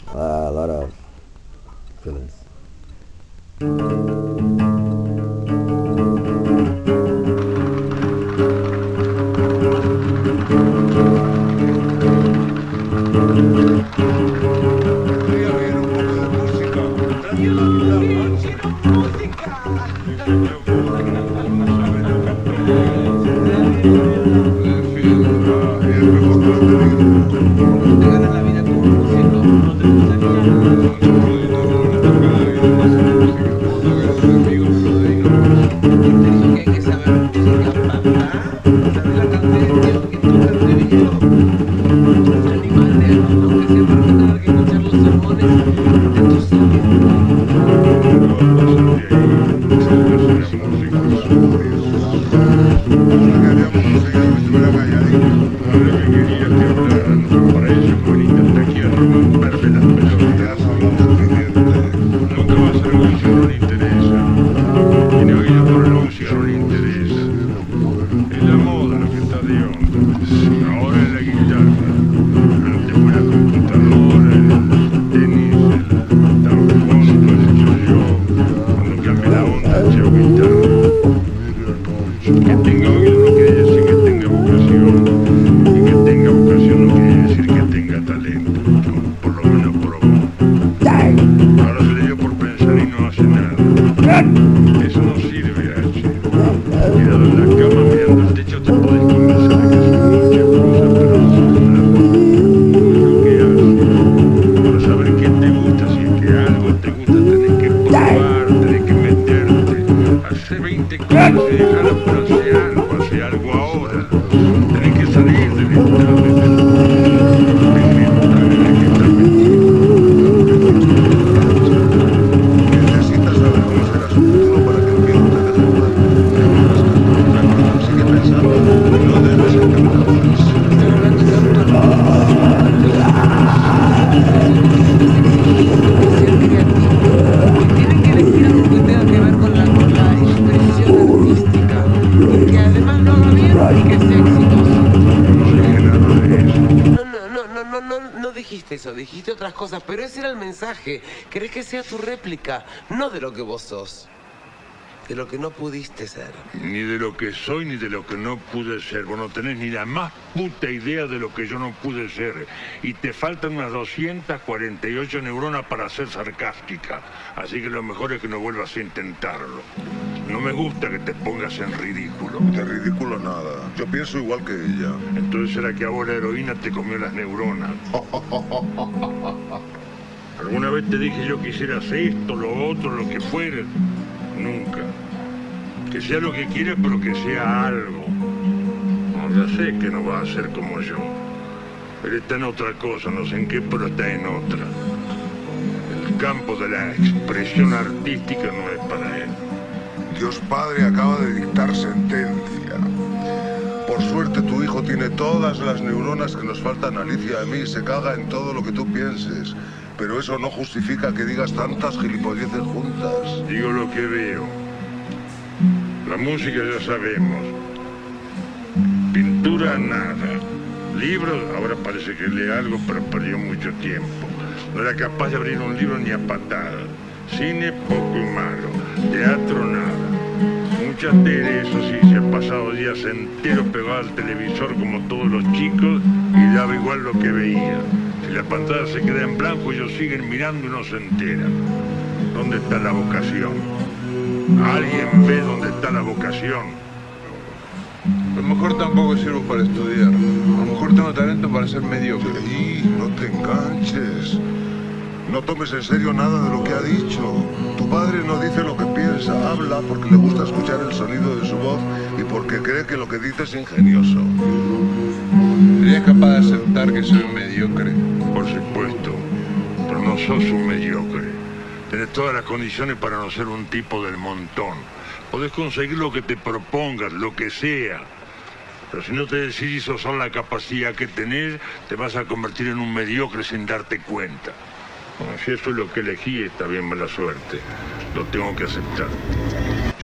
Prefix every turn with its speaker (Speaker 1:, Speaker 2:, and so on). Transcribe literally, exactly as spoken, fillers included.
Speaker 1: a lot of feelings.
Speaker 2: Dijiste otras cosas, pero ese era el mensaje. Querés que sea tu réplica, no de lo que vos sos, de lo que no pudiste ser.
Speaker 3: Ni de lo que soy, ni de lo que no pude ser. Vos no tenés ni la más puta idea de lo que yo no pude ser. Y te faltan unas doscientas cuarenta y ocho neuronas para ser sarcástica. Así que lo mejor es que no vuelvas a intentarlo. No me gusta que te pongas en ridículo.
Speaker 4: De ridículo nada. Yo pienso igual que ella.
Speaker 3: Entonces será que ahora la heroína te comió las neuronas. ¿Alguna vez te dije yo que hicieras esto, lo otro, lo que fueras? Nunca. Que sea lo que quieras, pero que sea algo. No, ya sé que no va a ser como yo. Él está en otra cosa, no sé en qué, pero está en otra. El campo de la expresión artística no es para él.
Speaker 4: Dios Padre acaba de dictar sentencia. Por suerte tu hijo tiene todas las neuronas que nos faltan a Alicia y a mí y se caga en todo lo que tú pienses. Pero eso no justifica que digas tantas gilipolleces juntas.
Speaker 3: Digo lo que veo. La música ya sabemos. Pintura nada. Libros, ahora parece que lee algo, pero perdió mucho tiempo. No era capaz de abrir un libro ni a patadas. Cine poco y malo. Teatro nada. Mucha tele, eso sí, se ha pasado días enteros pegado al televisor como todos los chicos y daba igual lo que veía. Si la pantalla se queda en blanco, ellos siguen mirando y no se enteran. ¿Dónde está la vocación? ¿Alguien ve dónde está la vocación?
Speaker 5: A lo mejor tampoco sirvo para estudiar. A lo mejor tengo talento para ser mediocre.
Speaker 4: Y no te enganches. No tomes en serio nada de lo que ha dicho. Tu padre no dice lo que piensa, habla porque le gusta escuchar el sonido de su voz y porque cree que lo que dice es ingenioso.
Speaker 5: ¿Serías capaz de aceptar que soy un mediocre?
Speaker 3: Por supuesto, pero no sos un mediocre. Tenés todas las condiciones para no ser un tipo del montón. Podés conseguir lo que te propongas, lo que sea. Pero si no te decidís usar la capacidad que tenés, te vas a convertir en un mediocre sin darte cuenta. Bueno, si eso es lo que elegí, está bien, mala suerte. Lo tengo que aceptar.